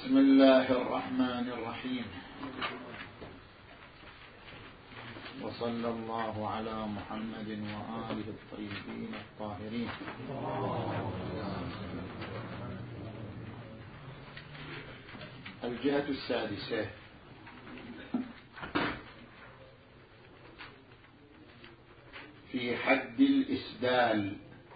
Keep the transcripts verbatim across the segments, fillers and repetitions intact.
بسم الله الرحمن الرحيم، وصلى الله على محمد وآله الطيبين الطاهرين. الجهة السادسة في حد الإسدال.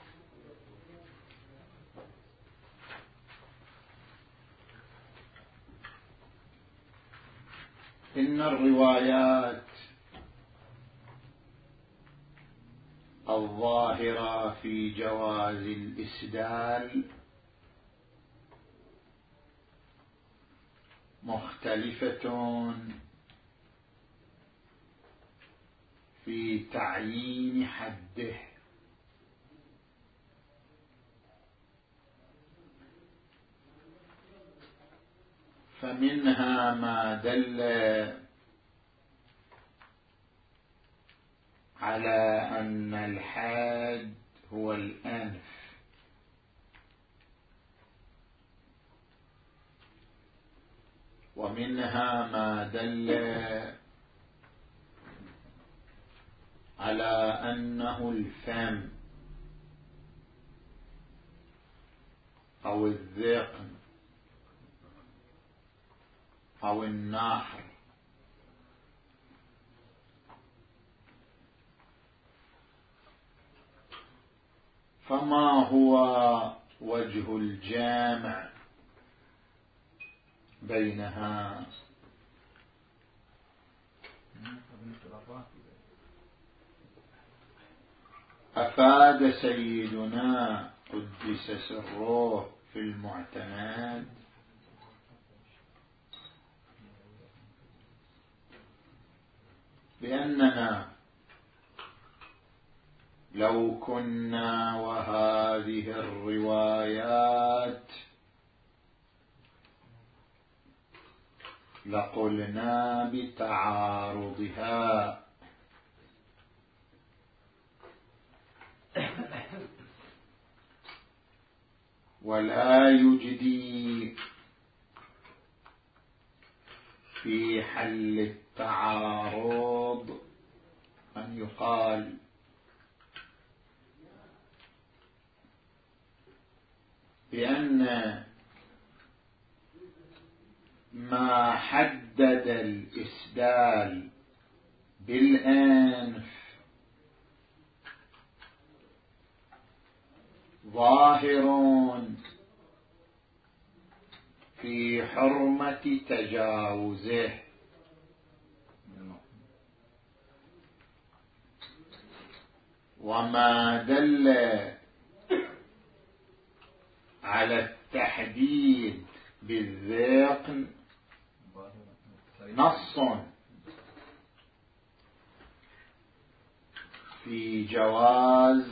إن الروايات الظاهرة في جواز الإسدال مختلفة في تعيين حده، فمنها ما دل على أن الحاد هو الأنف، ومنها ما دل على أنه الفم أو الذقن أو النحر. فما هو وجه الجامع بينها؟ أفاد سيدنا قدس سره في المعتمد بأننا لو كنا وهذه الروايات لقلنا بتعارضها، ولا يجدي في حل التعارض أن يقال بأن ما حدد الإسدال بالأنف ظاهر في حرمة تجاوزه، وما دل على التحديد بالذقن نص في جواز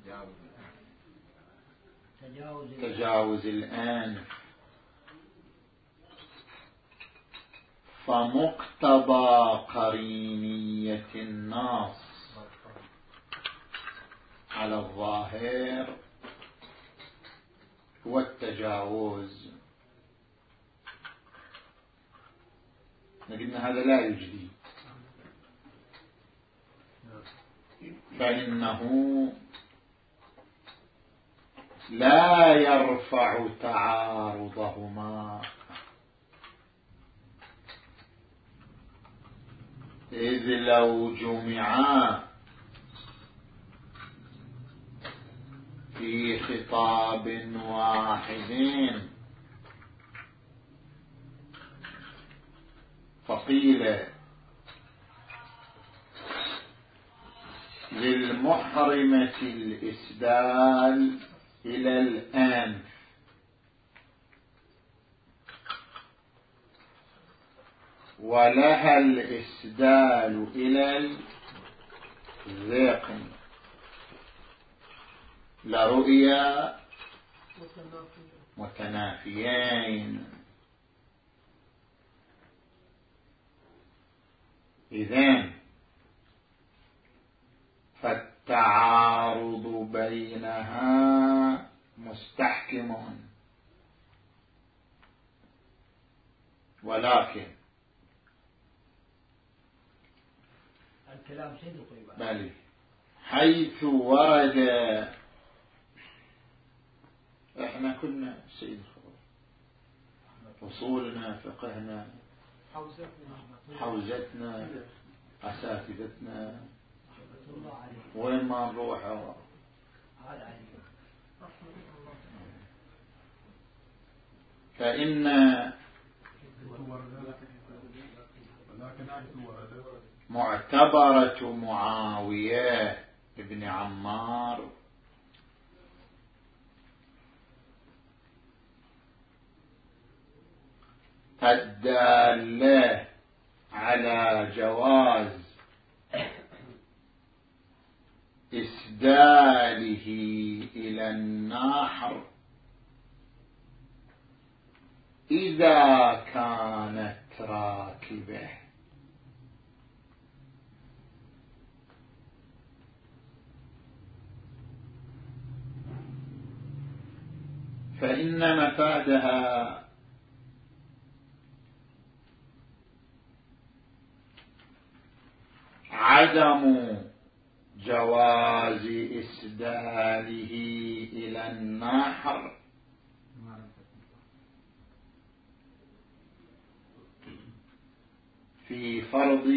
تجاوز الأنف، فمقتضى قرينية النص على الظاهر هو التجاوز. لكن هذا لا يجدي، فإنه لا يرفع تعارضهما، إذ لو جمعا في خطاب واحد فقيل للمحرمة الإسدال إلى الأنف ولها الإسدال إلى الذقن لرؤيا متنافيين. إذن فالتعارض بينها مستحكم، ولكن الكلام صدق بل حيث ورد، احنا كنا سيد الخبر، أصولنا، فقهنا، حوزتنا، أساتذتنا، وين ما نروح فإن معتبرة معاوية ابن عمار الدالة على جواز إسداله إلى النحر إذا كانت راكبة، فإن مفادها عدم جواز إسداله إلى النحر في فرض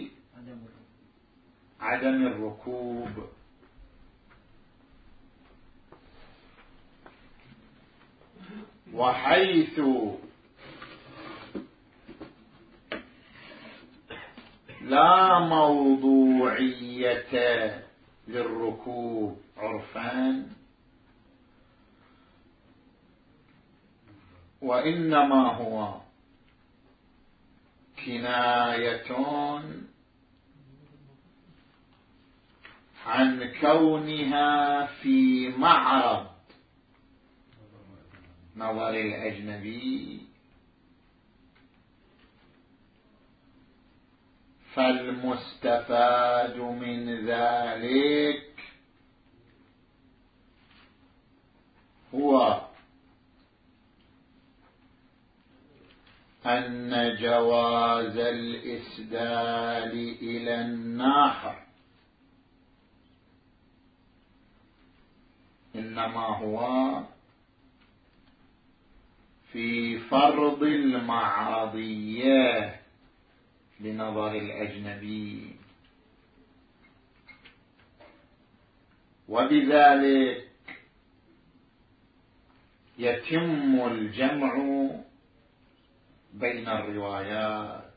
عدم الركوب، وحيث لا موضوعية للركوب عرفان، وإنما هو كناية عن كونها في معرض نظر الأجنبي، فالمستفاد من ذلك هو أن جواز الإسدال إلى النحر إنما هو في فرض المعرضية لنظر الأجنبي، وبذلك يتم الجمع بين الروايات،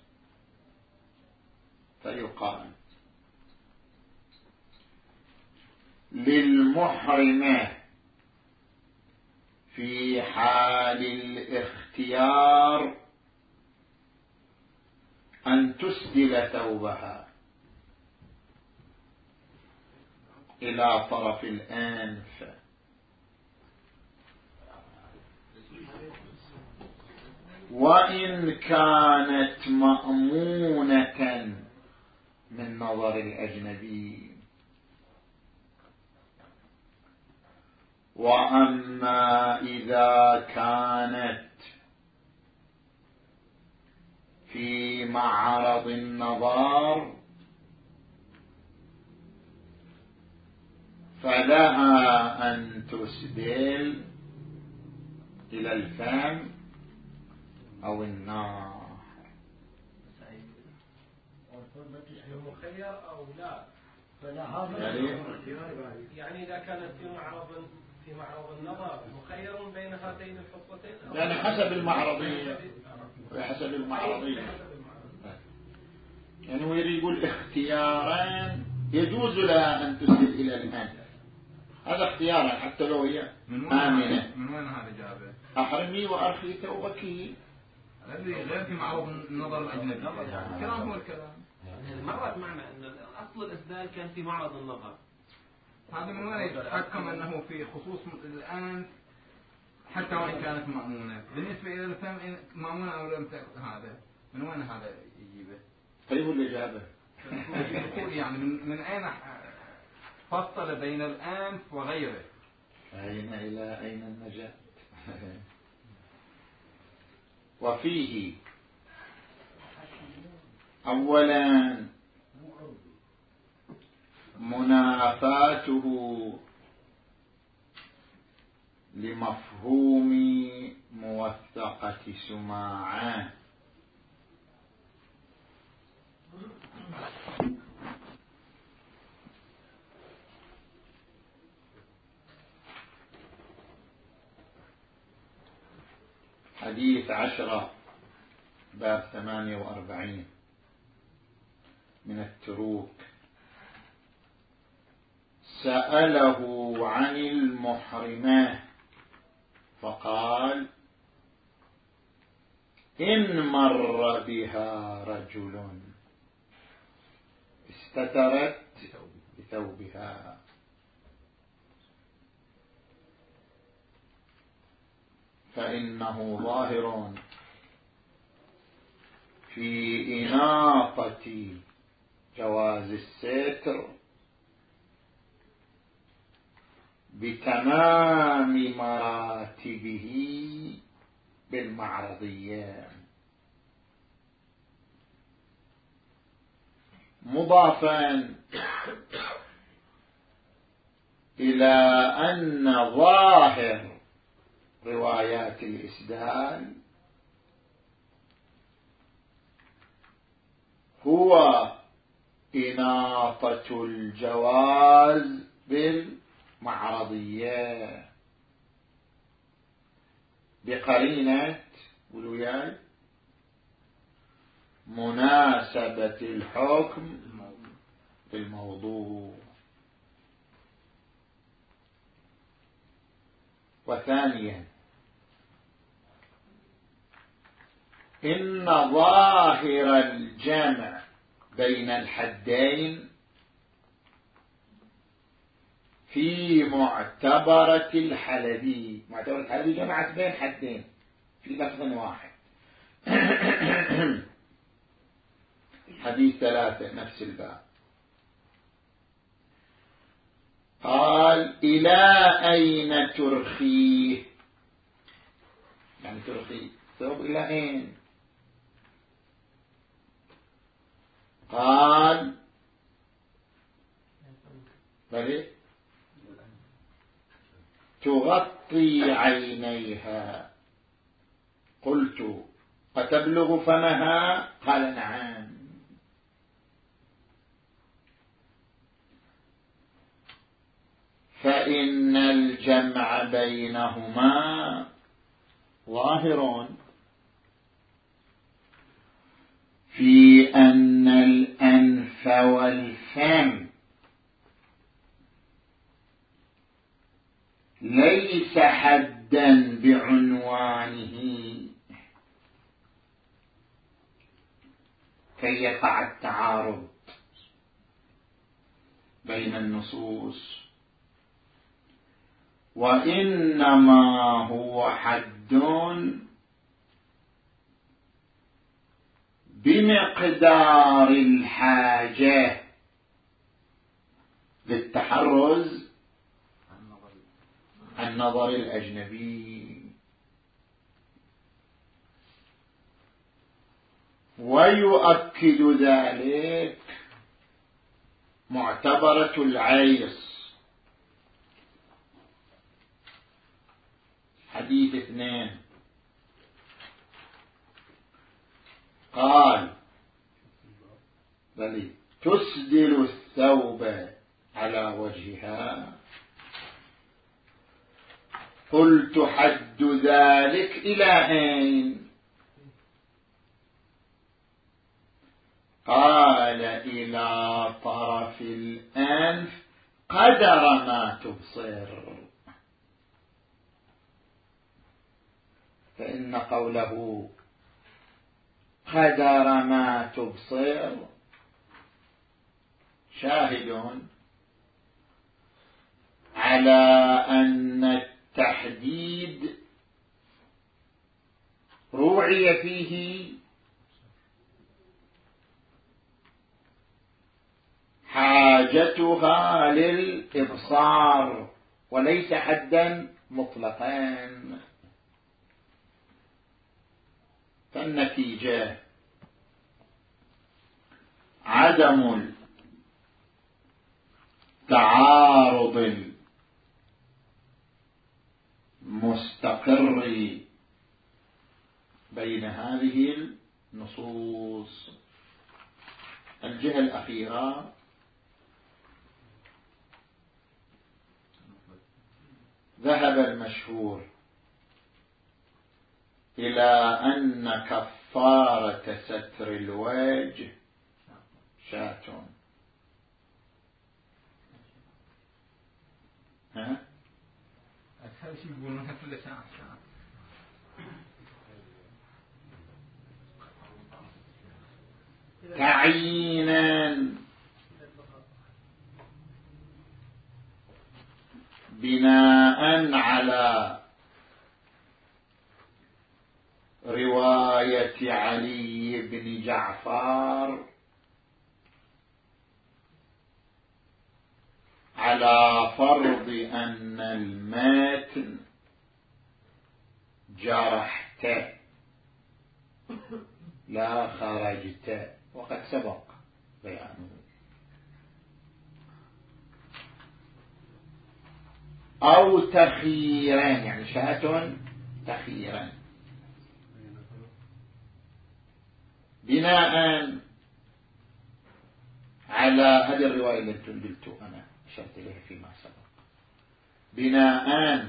فيقال للمحرمة في حال الاختيار أن تسدل ثوبها إلى طرف الأنف، وإن كانت مأمونة من نظر الأجنبي. وأما إذا كانت في معرض النظر فلها أن تسدل إلى الفم أو النار. مخير أو لا؟ يعني إذا كانت في معرض في معرض النظر مخير بين هاتين الحصتين، يعني حسب المعرضية وحسب المعرضية، يعني هو يقول اختيارا يجوز لها أن تسدل إلى الأنف، هذا اختيارا حتى لو هي آمنة. من وين هذا جابه؟ أحرمي وأرخي ثوبك الذي غير في معرض النظر الأجنبي. الكلام هو الكلام. مرت معنا أن أصل الإسدال كان في معرض النظر. هذا من وين يتحكم أنه في خصوص الآن حتى وإن كانت مأمونة؟ بالنسبة إلى الفم مأمونة أو لم تكن، هذا من وين هذا يجيبه؟ طيب اللي جابه يقول يعني من من أين فصل بين الأنف وغيره؟ أين إلى أين النجاة؟ وفيه أولا منافاته لمفهوم موثقة سماعة، حديث عشرة باب ثمانية وأربعين من التروك: سأله عن المحرمة فقال: إن مر بها رجل استترت بثوبها. فإنه ظاهر في إناقة جواز الستر بتمام مراتبه بالمعرضية، مضافا إلى أن ظاهر روايات الإسدال هو إناطة الجواز بالمعرضية بقرينة ولوياي مناسبة الحكم بالموضوع. وثانيا إن ظاهر الجمع بين الحدين في معتبرة الحلبي، معتبرة الحلبي جمعت بين حدين في لفظ واحد. حديث ثلاثة نفس الباب، قال: إلى أين ترخيه؟ يعني ترخي ثوب إلى أين؟ قال: بلى تغطي عينيها. قلت: أتبلغ فمها؟ قال: نعم. فإن الجمع بينهما ظاهر في أن الأنف والفم ليس حدا بعنوانه كي يقع التعارض بين النصوص، وإنما هو حد بمقدار الحاجة للتحرز عن نظر الأجنبي. ويؤكد ذلك معتبرة العيص، حديث اثنين، قال: بل تسدل الثوب على وجهها. قلت: حد ذلك إلى أين؟ قال: إلى طرف الأنف قدر ما تبصر. فإن قوله قدر ما تبصر شاهد على أن التحديد روعي فيه حاجتها للإبصار وليس حدا مطلقا. فالنتيجة عدم التعارض المستقر بين هذه النصوص. الجهة الأخيرة ذهب المشهور إلى أن كفارة ستر الوجه شاة. ها؟ أسهل شيء يقولونها كل شاة تعيينا بناء على رواية علي بن جعفر على فرض أن المتن جرحت لا خرجت، وقد سبق بيانه. أو تخييرا، يعني شاة تخييرا، بناء على هذه الرواية التي قلت أنا أشرت إليها فيما سبق، بناء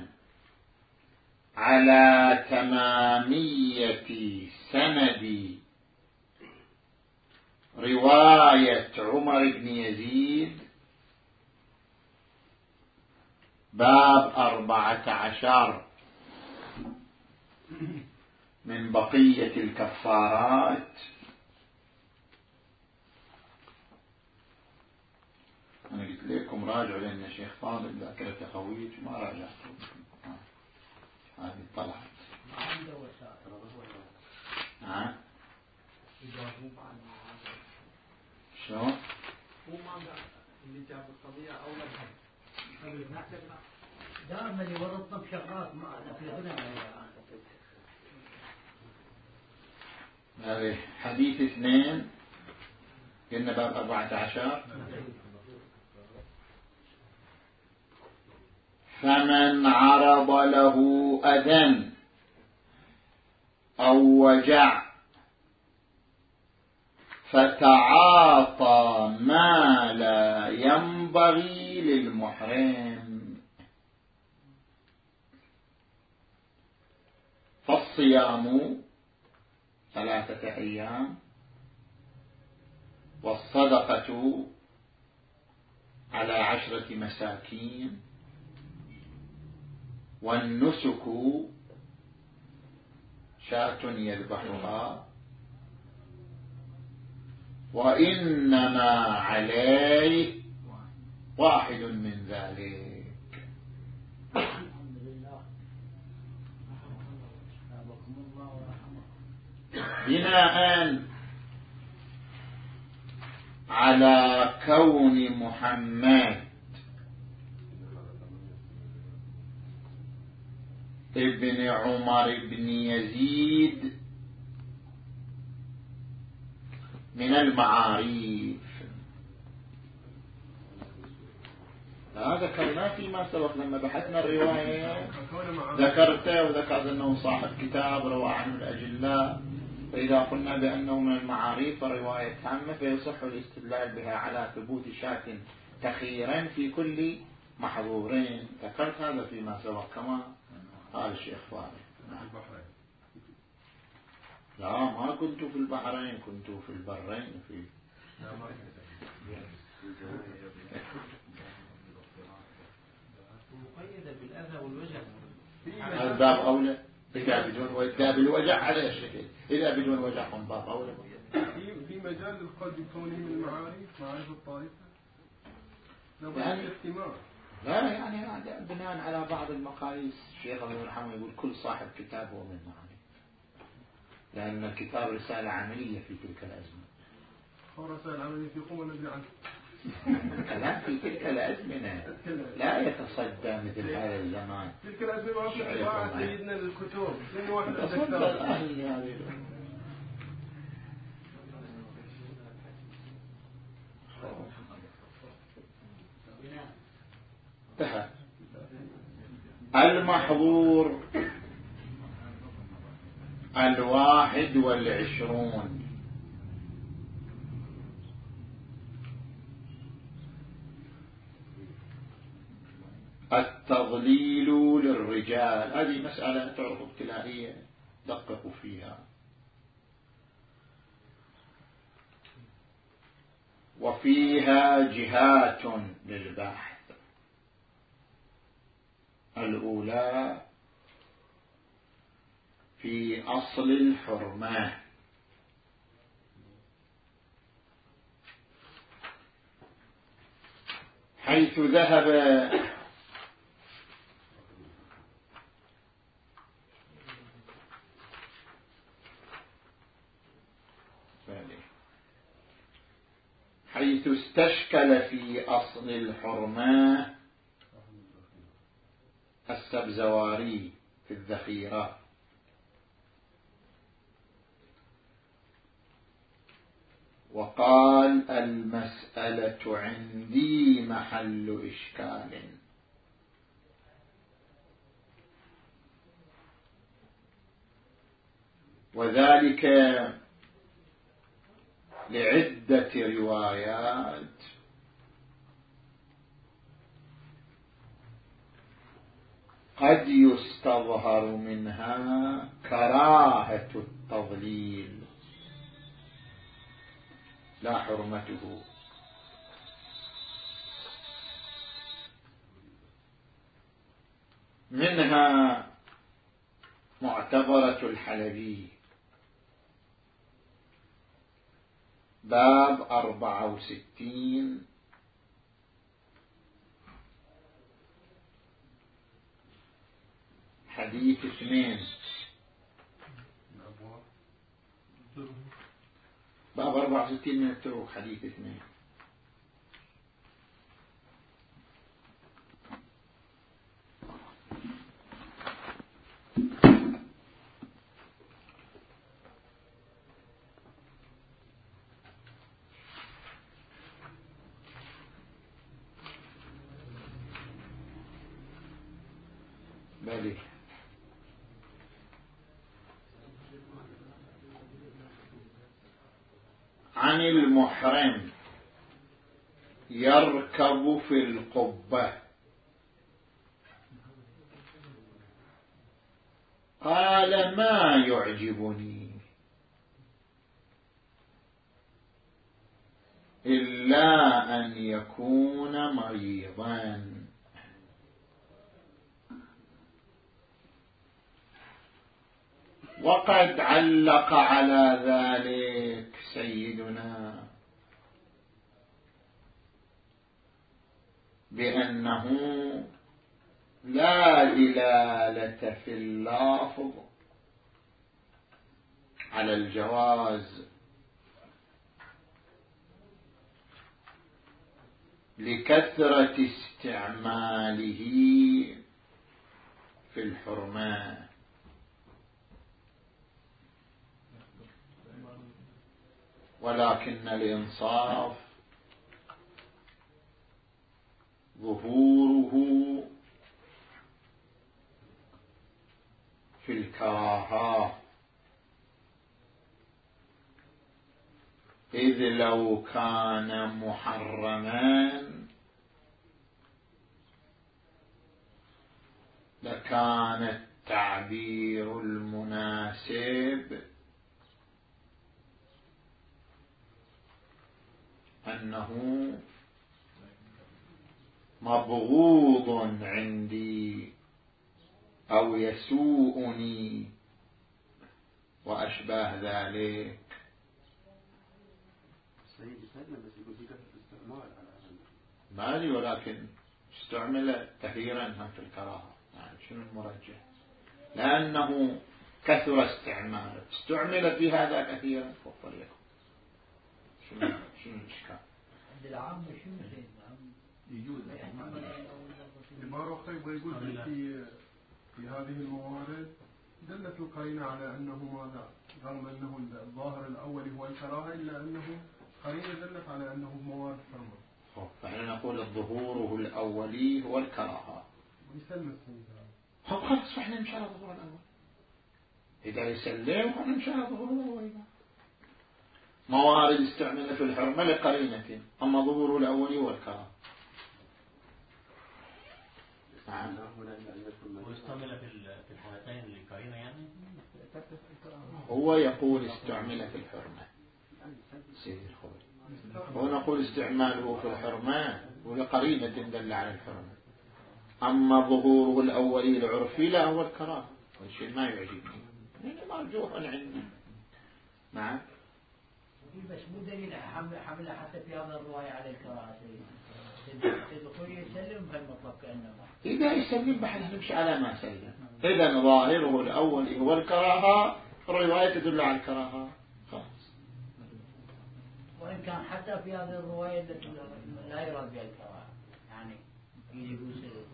على تمامية سند رواية عمر بن يزيد باب أربعة عشر من بقية الكفارات. أنا قلت لكم راجعوا لأن الشيخ فاضل ذاكرة خويج ما راجعته، هذه طلعت. ها؟ شو؟ اللي جاب القضية أولا دائما يورطنا بشغلات ما في غنى. هذه حديث اثنين قلنا باب أربعة عشر. فمن عرض له أذى أو وجع فتعاطى ما لا ينبغي للمحرم فالصيام ثلاثة أيام، والصدقة على عشرة مساكين، والنسك شاة يذبحها، وإنما عليه واحد من ذلك. بناء على كون محمد ابن عمر بن يزيد من المعاريف، هذا ذكرناه فيما سبق لما بحثنا الرواية، ذكرته وذكرت أنه صاحب كتاب روى عنه الأجلاء. فإذا قلنا بأنه من المعاريف الرواية تامة فيصح الاستدلال بها على ثبوت شاة تخييرا في كل محظورين. ذكرت هذا فيما سبق كما قال الشيخ فاضل. لا ما كنت في البحرين، كنت في البرين في مقيدة بالأذى والوجع. الباب أولى إذا بدون وإذا بالوجع على الشكل، إذا بدون وجع هم باب أولى. في مجال القلب كونه من المعارف معارف الطائفة يعني احتمال. لا يعني بناء على بعض المقاييس الشيخ الله يرحمه يقول كل صاحب كتاب هو من معارف، لأن الكتاب رسالة عملية في تلك الأزمة. رسالة عملية في قوة ندري عنه. كلام في تلك الأزمنة لا يتصدى مثل هذا الزمان. تلك الأزمنة ما في طباعة سيدنا للكتب، لأنه واحد تصدى الأهل هذه. المحظور الواحد والعشرون. التضليل للرجال، هذه مسألة تعرف ابتلائية دققوا فيها. وفيها جهات للبحث. الأولى في أصل الحرمة، حيث ذهب حيث استشكل في أصل الحرمة السبزواري في الذخيرة، وقال المسألة عندي محل إشكال، وذلك لعدة روايات قد يستظهر منها كراهة التضليل لا حرمته. منها معتبرة الحلبي باب أربعة وستين حديث اثنين، باب أربعة وستين من التروك حديث اثنين. بلي عن المحرم يركب في القبة، قال ما يعجبني إلا أن يكون مريضا. وقد علق على ذلك سيدنا بأنه لا دلالة في اللفظ على الجواز لكثرة استعماله في الحرمات، ولكن الإنصاف ظهوره في الكراهة، إذ لو كان محرما لكان التعبير المناسب أنه مبغوض عندي أو يسوءني وأشباه ذلك. مالي، ولكن استعمل كثيرا هم في الكراهة، يعني شنو المرجح؟ لأنه كثر استعماله، استعمل في هذا كثيرا فالطريق شنو شنو الإشكال؟ عند العام شنو العام يجوز العبارة أخرى يقول في في هذه الموارد دلت القرينة على أنه ماذا؟ رغم أنه الظاهر الأول هو الكراهة إلا أنه قرينة دلت على أنه موارد حرمة. فإحنا نقول الظهور الأولي هو الكراهة. ويسلم السيد خلاص فإحنا نمشي على ظهور الأول. إذا يسلم فإحنا نمشي على ظهور الأول. موارد استعمل في الحرمة لقرينة، أما ظهور الأول والكراهة. نعم. واستعمل في الحالتين لقرينة يعني؟ هو يقول استعمل في الحرمة سيد الخوي، ونقول استعماله في الحرمة ولقرينة دل على الحرمة. أما ظهوره الأولي العرفي لا هو الكراهة، والشيء ما يعجبني يعني مرجوح عندي. نعم. بس مو دليل حمل حمله حتى في هذا الرواية على الكراهة. تدخل يسلم بهالمطلب كأنما إذا يسلم بحث نمشي على ما سلم. إذا ظاهره الأول هو الكراهة، الرواية تدل على الكراهة خلاص. وإن كان حتى في هذه الرواية لا يراد بها الكراهة يعني يجوز.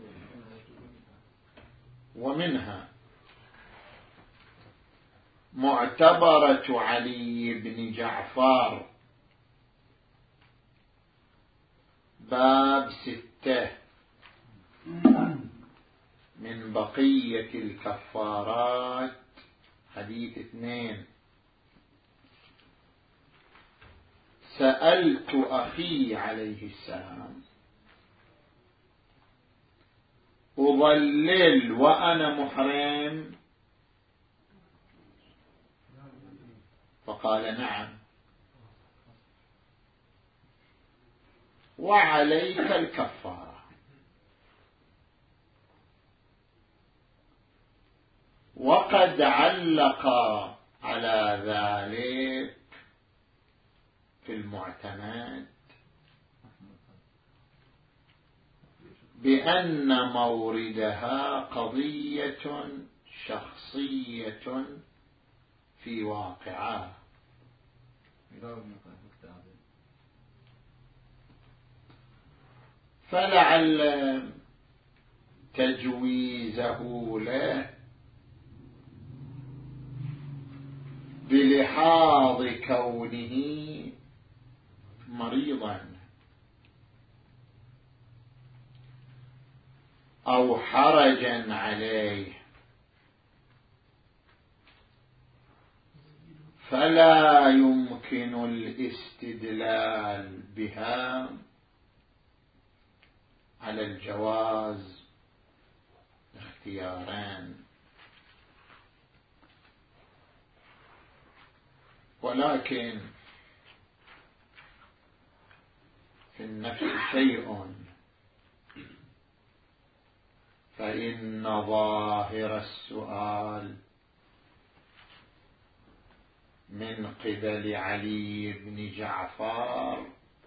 ومنها معتبرة علي بن جعفر باب ستة من بقية الكفارات حديث اثنين. سألت أخي عليه السلام أضلل وأنا محرم؟ فقال نعم. وعليك الكفارة. وقد علق على ذلك في المعتمد بأن موردها قضية شخصية في واقعه، فلعل تجويزه له بلحاظ كونه مريضا أو حرجا عليه، فلا يمكن الاستدلال بها على الجواز اختياران. ولكن في النفس شيء، فإن ظاهر السؤال من قبل علي بن جعفر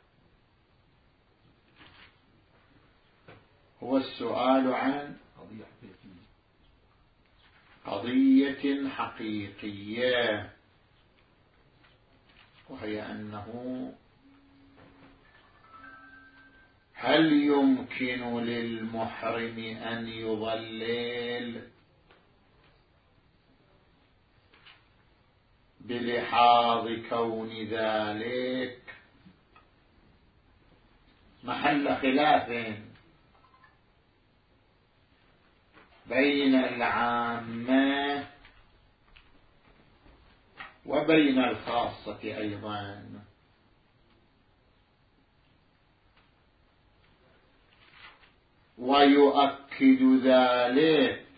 هو السؤال عن قضية حقيقية، وهي أنه هل يمكن للمحرم أن يضلل بلحاظ كون ذلك محل خلاف بين العامة وبين الخاصة أيضا. ويؤكد ذلك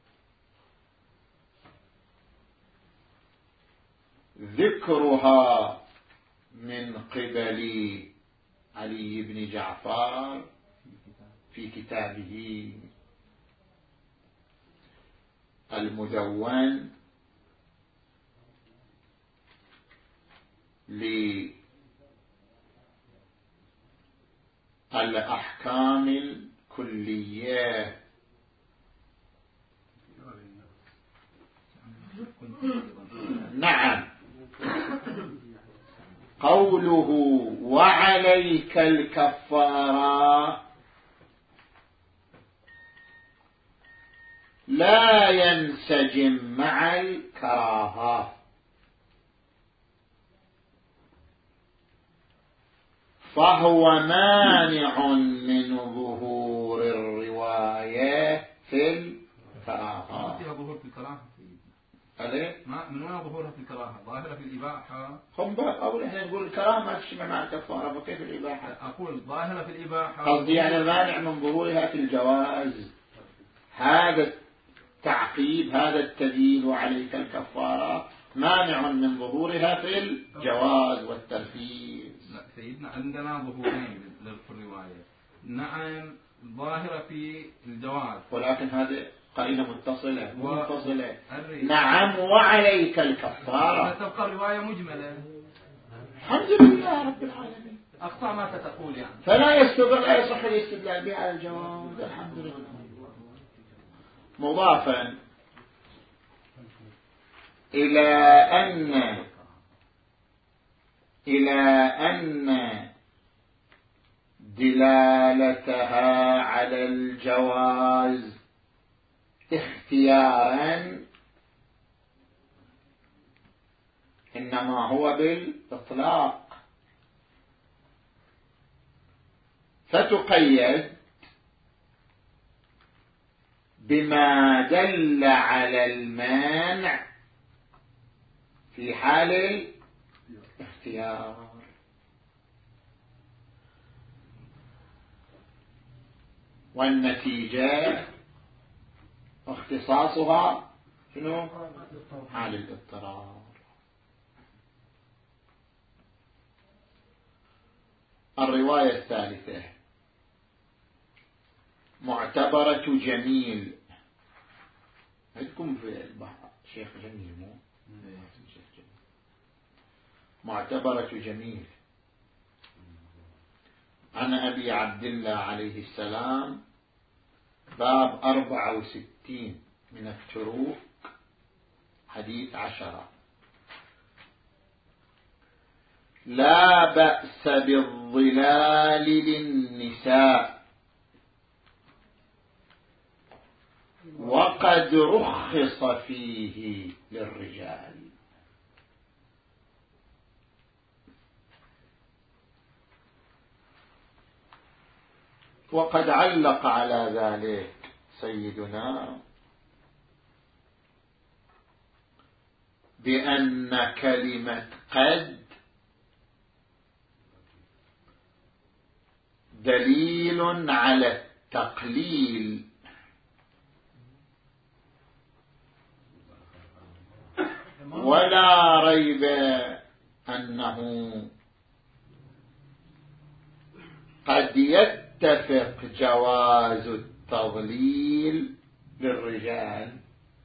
ذكرها من قبل علي بن جعفر في كتابه المدون للأحكام الكلية. نعم. قوله وعليك الكفارة لا ينسجم مع الكراهة، فهو مانع من ظهور الرواية في الكراهة. الكراهة عليه ما من وين ظهورها في الكراهة؟ ظاهرة في الإباحة. هم أقول إحنا نقول الكراهة ما تجتمع مع الكفارة، فكيف الإباحة؟ أقول ظاهرة في الإباحة. قصدي يعني المانع من ظهورها في الجواز، هذا التعقيب هذا التدليل وعليك الكفارة مانع من ظهورها في الجواز والترفيه. لا سيدنا عندنا ظهورين للرواية، نعم ظاهرة في الجواز ولكن هذه قرينة متصلة مو منفصلة. الري. نعم وعليك الكفارة. تبقى الرواية مجملة. الحمد لله رب العالمين. أقصى ما تقول يعني. فلا يستدل لا يصح الاستدلال به على الجواز. الحمد لله. مضافا إلى أن إلى أن دلالتها على الجواز اختيارا إنما هو بالإطلاق، فتقيد بما دل على المانع في حال الاختيار. والنتيجة اختصاصها شنو؟ حال الاضطرار. الرواية الثالثة معتبرة جميل. عندكم في البحر شيخ جميل مو؟ شيخ جميل. معتبرة جميل عن أبي عبد الله عليه السلام، باب أربعة وستين من التروك، حديث عشرة. لا بأس بالظلال للنساء وقد رخص فيه للرجال. وقد علق على ذلك سيدنا بأن كلمة قد دليل على التقليل، ولا ريب أنه قد يتفق جواز التضليل للرجال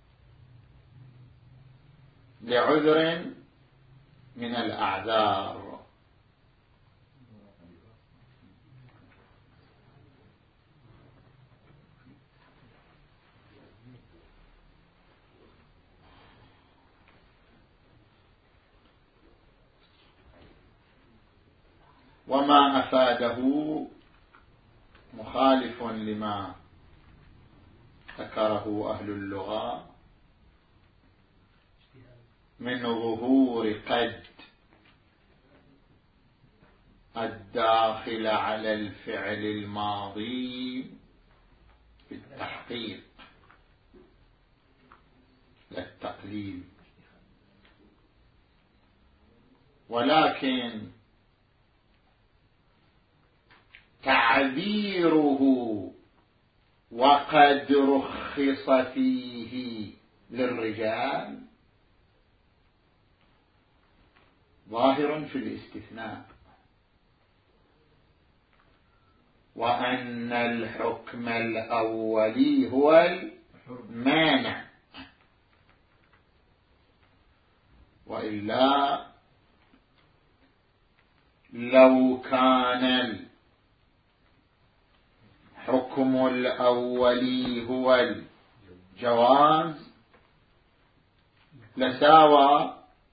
لعذر من الأعذار. وما أفاده مخالف لما ذكره أهل اللغة من ظهور قد الداخل على الفعل الماضي في التحقيق للتقليل، ولكن تعبيره وقد رخص فيه للرجال ظاهر في الاستثناء، وأن الحكم الأولي هو المانع، وإلا لو كان الحكم الأولي هو الجواز لساوى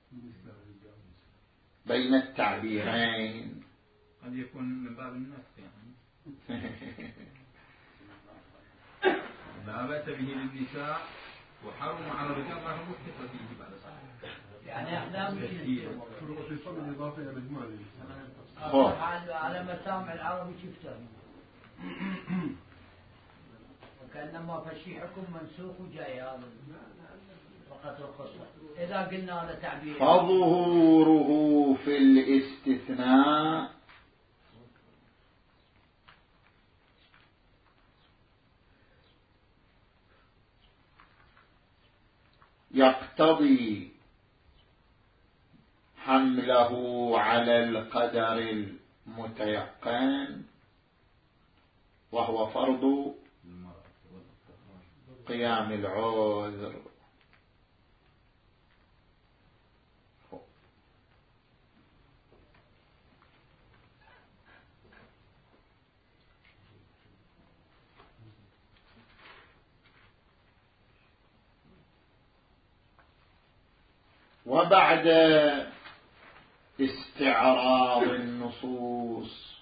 بين التعبيرين. قد يكون من باب النفس يعني لا بأس به للنساء وحرم على الرجال ما هم مختص فيه بعد صحيح. يعني احنا مش طرق الاتصال الإضافية الإجمالي على مسامع العربي شفتها وكأنما فشي حكم منسوخ وجاي هذا فقط الخصوص. إذا قلنا هذا تعبير فظهوره في الاستثناء يقتضي حمله على القدر المتيقن وهو فرض قيام العذر. وبعد استعراض النصوص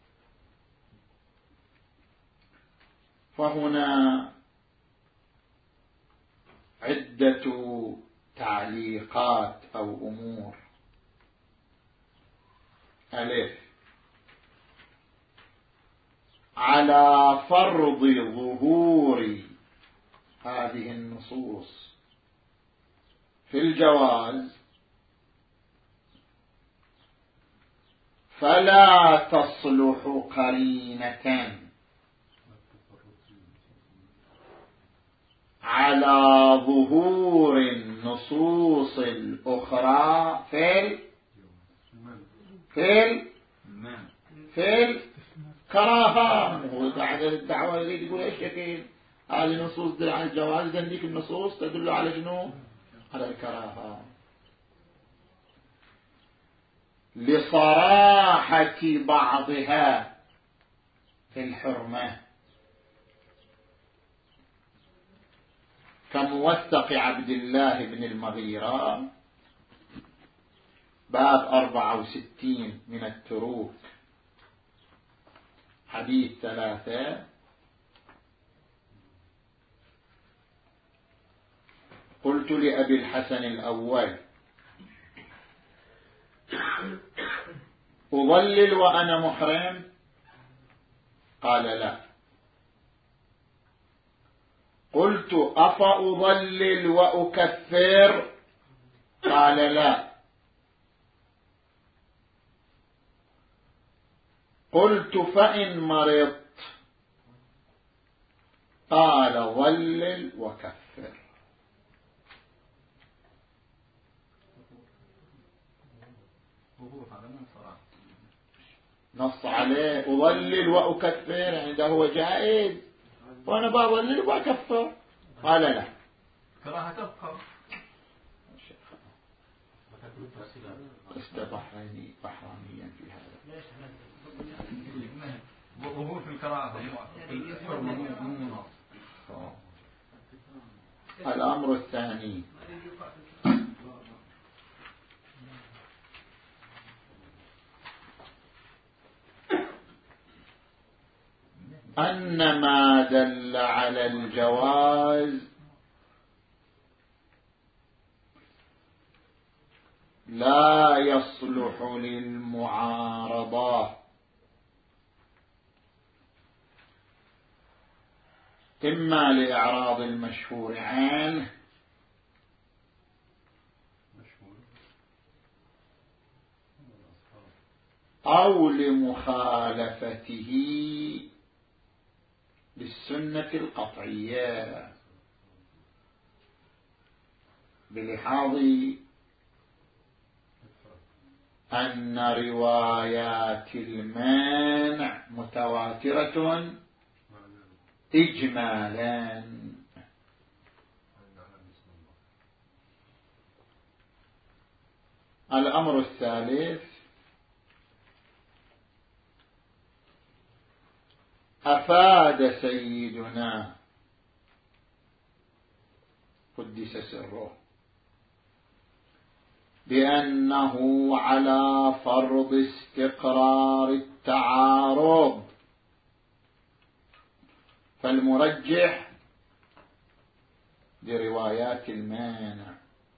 فهنا عدة تعليقات أو أمور. ألف، على فرض ظهور هذه النصوص في الجواز فلا تصلح قرينة على ظهور النصوص الأخرى في في في الكراهة. وبعد الدعوة يريد يقول ايش شكل هذه النصوص تدل على الجواز، ذنك النصوص تدل على شنو؟ على الكراهة لصراحة بعضها في الحرمة، كموثق عبد الله بن المغيرة باب أربعة وستين من التروك حديث ثلاثة. قلت لأبي الحسن الأول أضلل وأنا محرم؟ قال لا. قلت أفأضلل وأكفر؟ قال لا. قلت فإن مرضت؟ قال ضلل وكفر. نص عليه أضلل وأكفر، يعني ده هو جائز وأنا بضلل وأكفر. قال لا، كراهة تبقى. لست بحراني بحرانيا في هذا. ظهور في الكراهة الأمر الثاني أن ما دل على الجواز لا يصلح للمعارضة، إما لإعراض المشهور عنه أو لمخالفته بالسنة القطعية، بلحاظ أن روايات المانع متواترة إجمالا. الأمر الثالث أفاد سيدنا قدس سره بأنه على فرض استقرار التعارض، فالمرجح بروايات المانع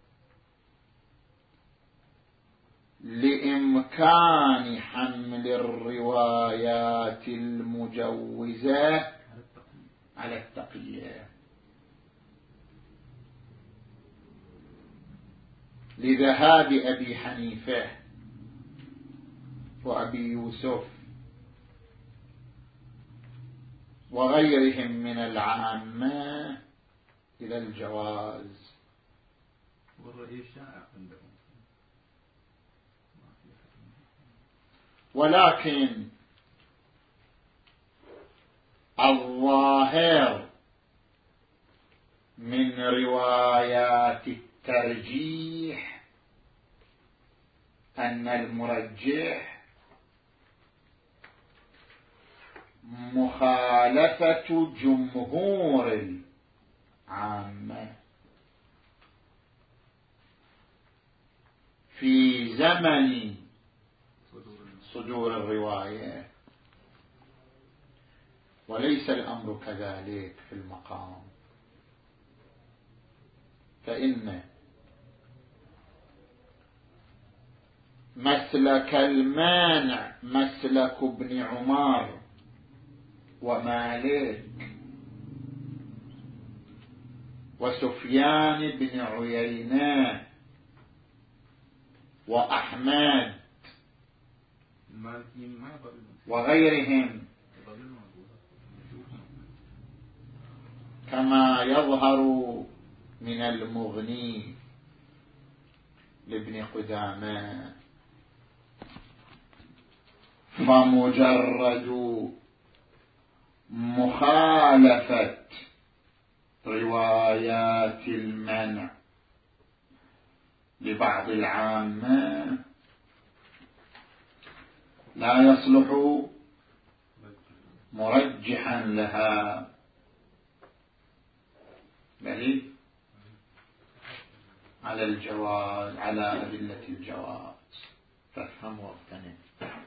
لإمكان حمل الروايات المجوزة على التقية. لذهاب أبي حنيفة وأبي يوسف وغيرهم من العامة إلى الجواز. والرأي الشائع عندهم. ولكن الظاهر من روايات الترجيح أن المرجح مخالفة جمهور العامة في زمن صدور الرواية، وليس الأمر كذلك في المقام. فإن مسلك المانع مسلك ابن عمر ومالك وسفيان بن عيينة وأحمد وغيرهم كما يظهر من المغني لابن قدامة. فمجرد مخالفة روايات المنع لبعض العامة لا يصلح مرجحا لها، بل على الجواز، على أدلة الجواز. فافهم واغتنم.